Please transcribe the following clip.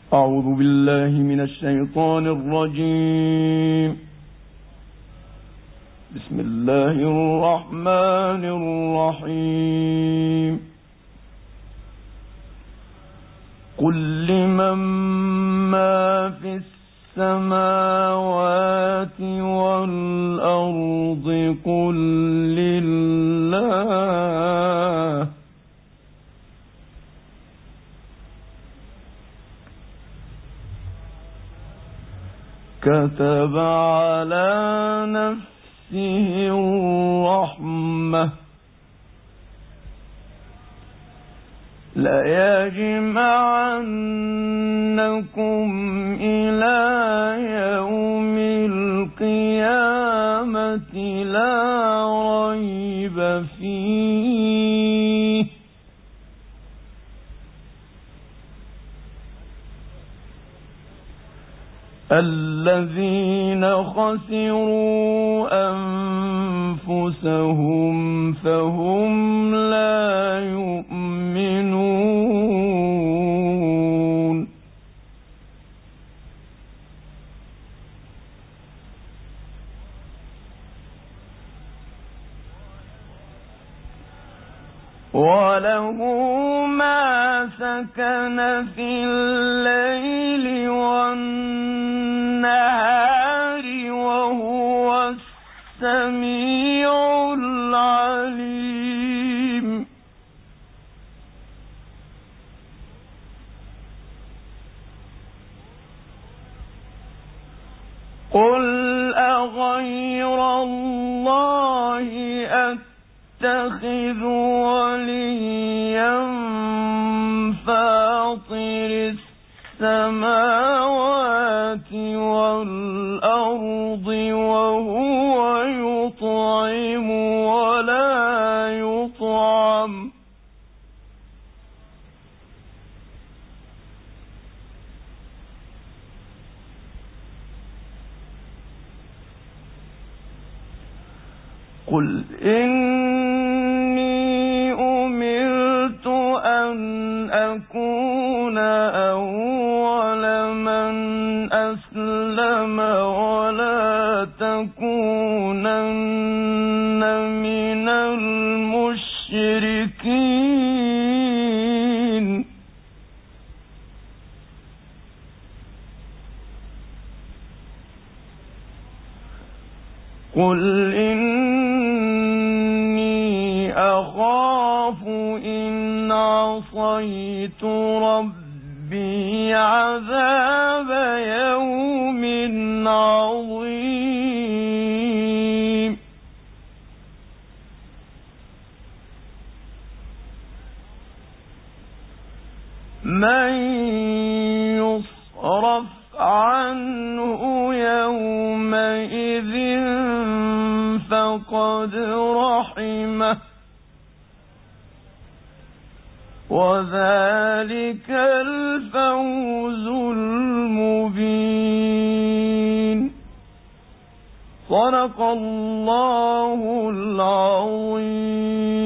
أعوذ بالله من الشيطان الرجيم. بسم الله الرحمن الرحيم. قل لمن ما في السماوات والأرض قل لله كتب على نفسه الرحمة ليجمعنكم إلى يوم القيامة لا ريب فيه الذين خسروا أنفسهم فهم لا يؤمنون. وله ما سكن في الليل والنهار وهو السميع العليم. قل أغير الله أتخذ وليا فاطر السماوات والأرض وهو يطعم ولا يطعم قل إني أمرت أن أكون أول من أسلم ولا تكونن من المشركين. قل إني أخاف إن عصيت ربي عذاب يوم عظيم. من يصرف عنه يومئذ فقد رحمه وذلك الفوز المبين. صدق الله العظيم.